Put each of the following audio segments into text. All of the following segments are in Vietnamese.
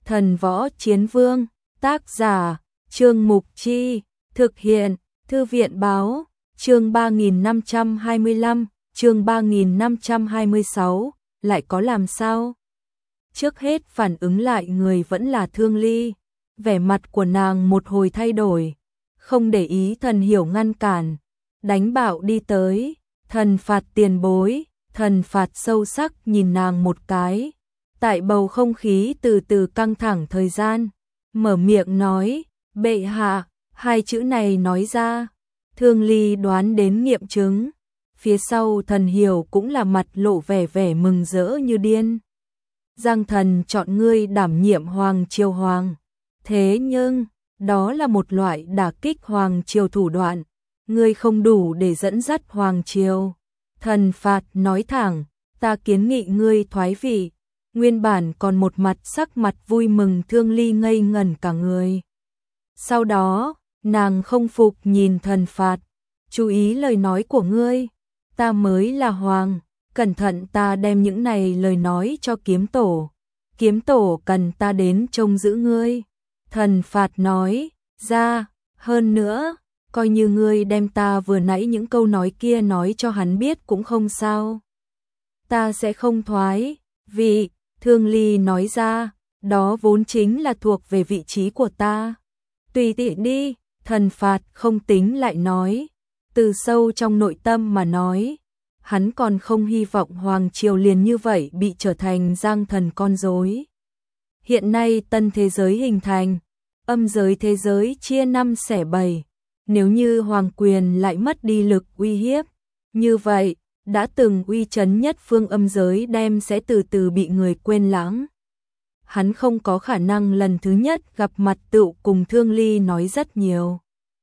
Thần Võ Chiến Vương, tác giả, Trương Mục Chi, thực hiện, Thư viện Báo, chương 3525, chương 3526, lại có làm sao? Trước hết phản ứng lại người vẫn là Thương Ly, vẻ mặt của nàng một hồi thay đổi, không để ý Thần Hiểu ngăn cản, đánh bạo đi tới, Thần Phạt tiền bối, Thần Phạt sâu sắc nhìn nàng một cái. Tại bầu không khí từ từ căng thẳng thời gian, mở miệng nói, bệ hạ, hai chữ này nói ra, Thương Ly đoán đến nghiệm chứng, phía sau Thần Hiểu cũng là mặt lộ vẻ mừng rỡ như điên. Giang thần chọn ngươi đảm nhiệm Hoàng Triều Hoàng, thế nhưng, đó là một loại đả kích Hoàng Triều thủ đoạn, ngươi không đủ để dẫn dắt Hoàng Triều. Thần Phạt nói thẳng, ta kiến nghị ngươi thoái vị. Nguyên bản còn một mặt sắc mặt vui mừng Thương Ly ngây ngẩn cả người. Sau đó, nàng không phục nhìn Thần Phạt, chú ý lời nói của ngươi, ta mới là hoàng, cẩn thận ta đem những này lời nói cho kiếm tổ cần ta đến trông giữ ngươi. Thần Phạt nói, ra, hơn nữa, coi như ngươi đem ta vừa nãy những câu nói kia nói cho hắn biết cũng không sao. Ta sẽ không thoái vị. Thương Ly nói ra, đó vốn chính là thuộc về vị trí của ta. Tùy tiện đi, Thần Phạt không tính lại nói, từ sâu trong nội tâm mà nói, hắn còn không hy vọng Hoàng Triều liền như vậy bị trở thành giang thần con rối. Hiện nay tân thế giới hình thành, âm giới thế giới chia 5 xẻ 7, nếu như Hoàng quyền lại mất đi lực uy hiếp, như vậy, đã từng uy chấn nhất phương âm giới đem sẽ từ từ bị người quên lãng. Hắn không có khả năng lần thứ nhất gặp mặt tựu cùng Thương Ly nói rất nhiều.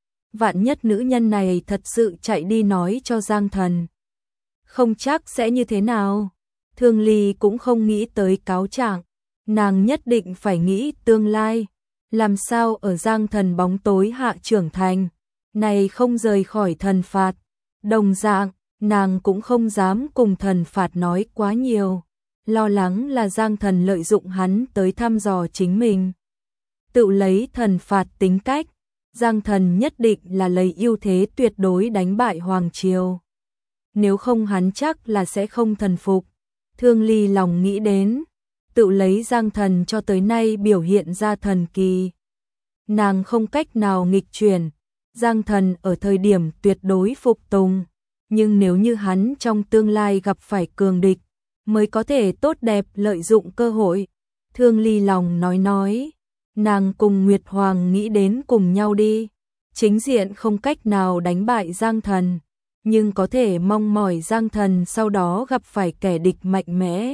Vạn nhất nữ nhân này thật sự chạy đi nói cho Giang thần, không chắc sẽ như thế nào. Thương Ly cũng không nghĩ tới cáo trạng, nàng nhất định phải nghĩ tương lai, làm sao ở Giang thần bóng tối hạ trưởng thành, này không rời khỏi Thần Phạt. Đồng dạng, nàng cũng không dám cùng Thần Phạt nói quá nhiều, lo lắng là Giang thần lợi dụng hắn tới thăm dò chính mình. Tự lấy Thần Phạt tính cách, Giang thần nhất định là lấy ưu thế tuyệt đối đánh bại Hoàng Triều. Nếu không hắn chắc là sẽ không thần phục. Thương Ly lòng nghĩ đến, tự lấy Giang thần cho tới nay biểu hiện ra thần kỳ. Nàng không cách nào nghịch chuyển, Giang thần ở thời điểm tuyệt đối phục tùng. Nhưng nếu như hắn trong tương lai gặp phải cường địch, mới có thể tốt đẹp lợi dụng cơ hội. Thương Ly lòng nói, nàng cùng Nguyệt Hoàng nghĩ đến cùng nhau đi. Chính diện không cách nào đánh bại Giang thần, nhưng có thể mong mỏi Giang thần sau đó gặp phải kẻ địch mạnh mẽ.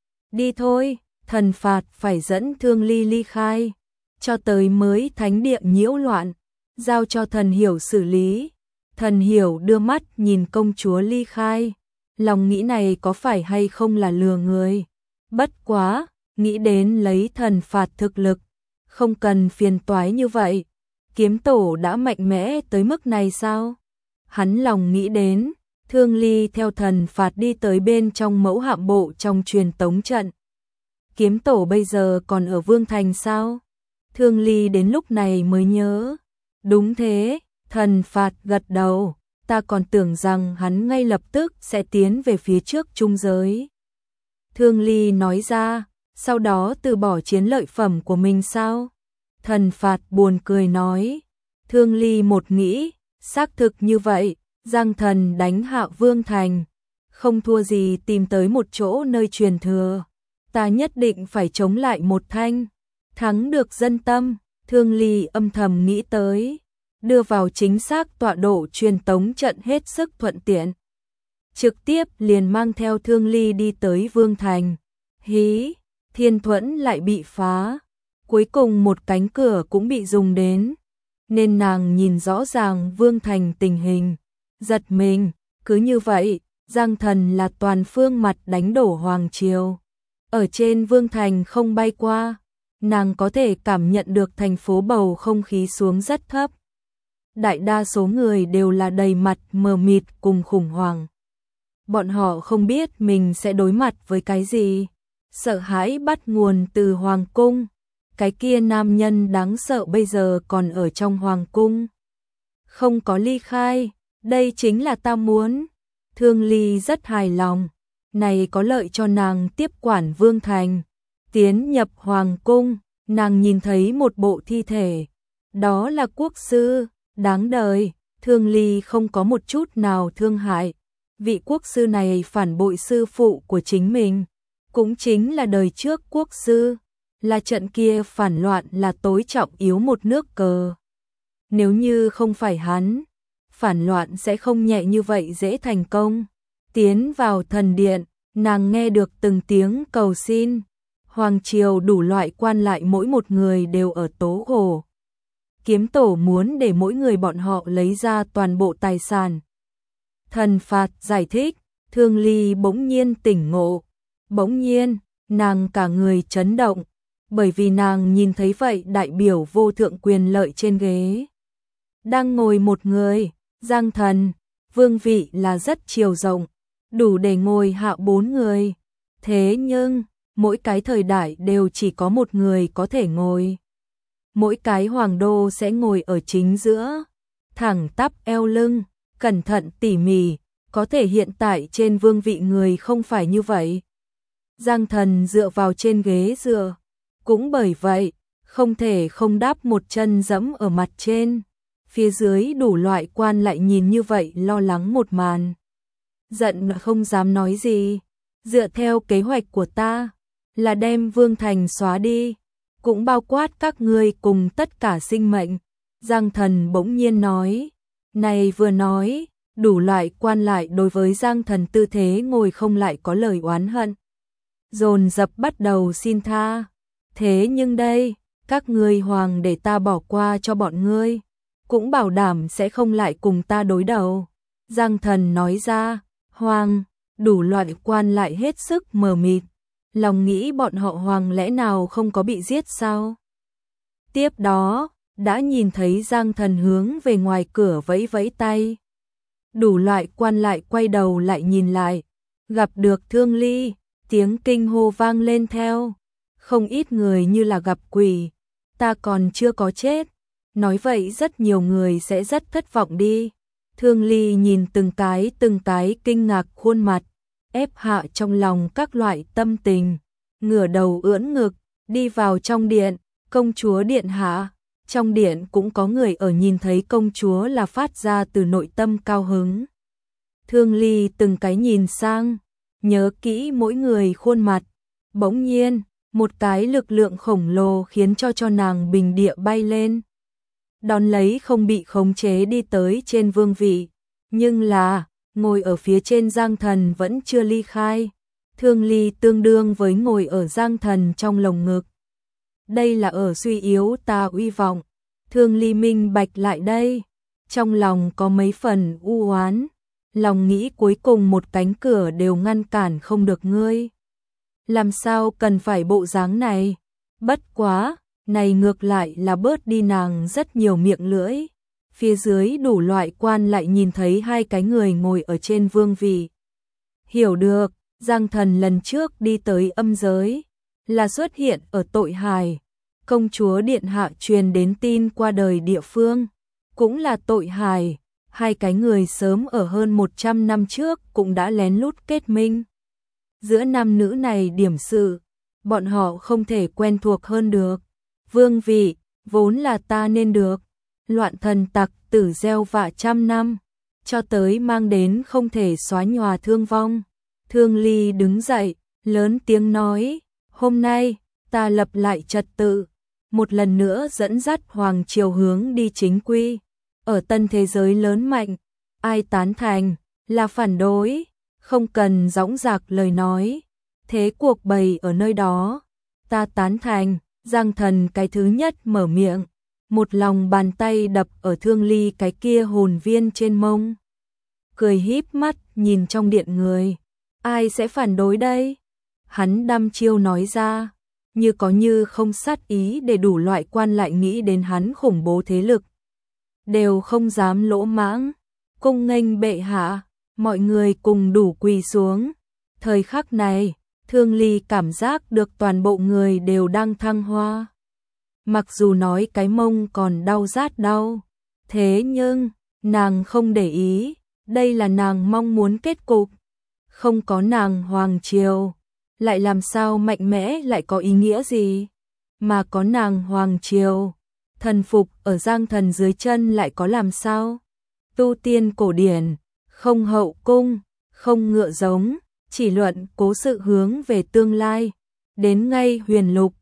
Đi thôi, Thần Phạt phải dẫn Thương Ly ly khai, cho tới mới thánh địa nhiễu loạn, giao cho Thần Hiểu xử lý. Thần Hiểu đưa mắt nhìn công chúa ly khai, lòng nghĩ này có phải hay không là lừa người. Bất quá, nghĩ đến lấy Thần Phạt thực lực, không cần phiền toái như vậy. Kiếm tổ đã mạnh mẽ tới mức này sao? Hắn lòng nghĩ đến, Thương Ly theo Thần Phạt đi tới bên trong mẫu hạm bộ trong truyền tống trận. Kiếm tổ bây giờ còn ở Vương Thành sao? Thương Ly đến lúc này mới nhớ. Đúng thế. Thần Phạt gật đầu, ta còn tưởng rằng hắn ngay lập tức sẽ tiến về phía trước trung giới. Thương Ly nói ra, sau đó từ bỏ chiến lợi phẩm của mình sao? Thần Phạt buồn cười nói, Thương Ly một nghĩ, xác thực như vậy, Giang thần đánh hạ Vương Thành, không thua gì tìm tới một chỗ nơi truyền thừa. Ta nhất định phải chống lại một thanh, thắng được dân tâm. Thương Ly âm thầm nghĩ tới. Đưa vào chính xác tọa độ truyền tống trận hết sức thuận tiện. Trực tiếp liền mang theo Thương Ly đi tới Vương Thành. Hí, thiên thuẫn lại bị phá. Cuối cùng một cánh cửa cũng bị dùng đến. Nên nàng nhìn rõ ràng Vương Thành tình hình. Giật mình, cứ như vậy, Giang thần là toàn phương mặt đánh đổ Hoàng Triều. Ở trên Vương Thành không bay qua, nàng có thể cảm nhận được thành phố bầu không khí xuống rất thấp. Đại đa số người đều là đầy mặt mờ mịt cùng khủng hoảng. Bọn họ không biết mình sẽ đối mặt với cái gì. Sợ hãi bắt nguồn từ Hoàng cung. cái kia nam nhân đáng sợ bây giờ còn ở trong hoàng cung. Không có ly khai, đây chính là ta muốn. Thương Ly rất hài lòng, này có lợi cho nàng tiếp quản vương thành. Tiến nhập hoàng cung, nàng nhìn thấy một bộ thi thể, đó là quốc sư, đáng đời. Thương Ly không có một chút nào thương hại, vị quốc sư này phản bội sư phụ của chính mình, cũng chính là đời trước quốc sư, là trận kia phản loạn là tối trọng yếu một nước cờ. Nếu như không phải hắn, phản loạn sẽ không nhẹ như vậy dễ thành công. Tiến vào thần điện, nàng nghe được từng tiếng cầu xin, hoàng triều đủ loại quan lại mỗi một người đều ở tố khổ. Kiếm tổ muốn để mỗi người bọn họ lấy ra toàn bộ tài sản. Thần phạt giải thích, Thương Ly bỗng nhiên tỉnh ngộ. Bỗng nhiên, nàng cả người chấn động, bởi vì nàng nhìn thấy vậy đại biểu vô thượng quyền lợi trên ghế. Đang ngồi một người, Giang Thần, vương vị là rất chiều rộng, đủ để ngồi hạ 4 người. Thế nhưng, mỗi cái thời đại đều chỉ có một người có thể ngồi. Mỗi cái hoàng đô sẽ ngồi ở chính giữa, thẳng tắp eo lưng, cẩn thận tỉ mỉ, có thể hiện tại trên vương vị người không phải như vậy. Giang Thần dựa vào trên ghế dựa, cũng bởi vậy, không thể không đáp một chân dẫm ở mặt trên. Phía dưới đủ loại quan lại nhìn như vậy lo lắng một màn. Giận không dám nói gì, dựa theo kế hoạch của ta, là đem vương thành xóa đi, cũng bao quát các ngươi cùng tất cả sinh mệnh. Giang Thần bỗng nhiên nói, này vừa nói, đủ loại quan lại đối với Giang Thần tư thế ngồi không lại có lời oán hận. Dồn dập bắt đầu xin tha, thế nhưng đây, các ngươi hoàng để ta bỏ qua cho bọn ngươi, cũng bảo đảm sẽ không lại cùng ta đối đầu. Giang Thần nói ra, hoàng, đủ loại quan lại hết sức mờ mịt, lòng nghĩ bọn họ hoàng lẽ nào không có bị giết sao? Tiếp đó, đã nhìn thấy Giang Thần hướng về ngoài cửa vẫy vẫy tay. Đủ loại quan lại quay đầu lại nhìn lại, gặp được Thương Ly, tiếng kinh hô vang lên theo. Không ít người như là gặp quỷ, ta còn chưa có chết. Nói vậy rất nhiều người sẽ rất thất vọng đi. Thương Ly nhìn từng cái kinh ngạc khuôn mặt, ép hạ trong lòng các loại tâm tình, ngửa đầu ưỡn ngực, đi vào trong điện, công chúa điện hạ. Trong điện cũng có người ở nhìn thấy công chúa là phát ra từ nội tâm cao hứng. Thương Ly từng cái nhìn sang, nhớ kỹ mỗi người khuôn mặt. Bỗng nhiên, một cái lực lượng khổng lồ khiến cho nàng bình địa bay lên. Đón lấy không bị khống chế đi tới trên vương vị, nhưng là, ngồi ở phía trên Giang Thần vẫn chưa ly khai. Thương Ly tương đương với ngồi ở Giang Thần trong lồng ngực. Đây là ở suy yếu ta uy vọng. Thương Ly minh bạch lại đây, trong lòng có mấy phần u oán, lòng nghĩ cuối cùng một cánh cửa đều ngăn cản không được ngươi. Làm sao cần phải bộ dáng này? Bất quá, này ngược lại là bớt đi nàng rất nhiều miệng lưỡi. Phía dưới đủ loại quan lại nhìn thấy hai cái người ngồi ở trên vương vị. Hiểu được, Giang Thần lần trước đi tới âm giới, là xuất hiện ở tội hài. Công chúa điện hạ truyền đến tin qua đời địa phương, cũng là tội hài. Hai cái người sớm ở hơn 100 năm trước cũng đã lén lút kết minh. Giữa nam nữ này điểm sự, bọn họ không thể quen thuộc hơn được. Vương vị, vốn là ta nên được. Loạn thần tặc tử gieo vạ trăm năm, cho tới mang đến không thể xóa nhòa thương vong. Thương Ly đứng dậy, lớn tiếng nói, hôm nay, ta lập lại trật tự, một lần nữa dẫn dắt hoàng triều hướng đi chính quy. Ở tân thế giới lớn mạnh, ai tán thành, là phản đối, không cần dõng dạc lời nói. Thế cuộc bày ở nơi đó, ta tán thành. Giang Thần cái thứ nhất mở miệng, một lòng bàn tay đập ở Thương Ly cái kia hồn viên trên mông. Cười híp mắt nhìn trong điện người, ai sẽ phản đối đây? Hắn đăm chiêu nói ra, như có như không sát ý để đủ loại quan lại nghĩ đến hắn khủng bố thế lực. Đều không dám lỗ mãng, cung nghênh bệ hạ, mọi người cùng đủ quỳ xuống. Thời khắc này, Thương Ly cảm giác được toàn bộ người đều đang thăng hoa. mặc dù nói cái mông còn đau rát đau. Thế nhưng, nàng không để ý, đây là nàng mong muốn kết cục. Không có nàng hoàng triều, lại làm sao mạnh mẽ lại có ý nghĩa gì? Mà có nàng hoàng triều, thần phục ở Giang Thần dưới chân lại có làm sao? Tu tiên cổ điển, không hậu cung, không ngựa giống, chỉ luận cố sự hướng về tương lai. Đến ngay huyền lục,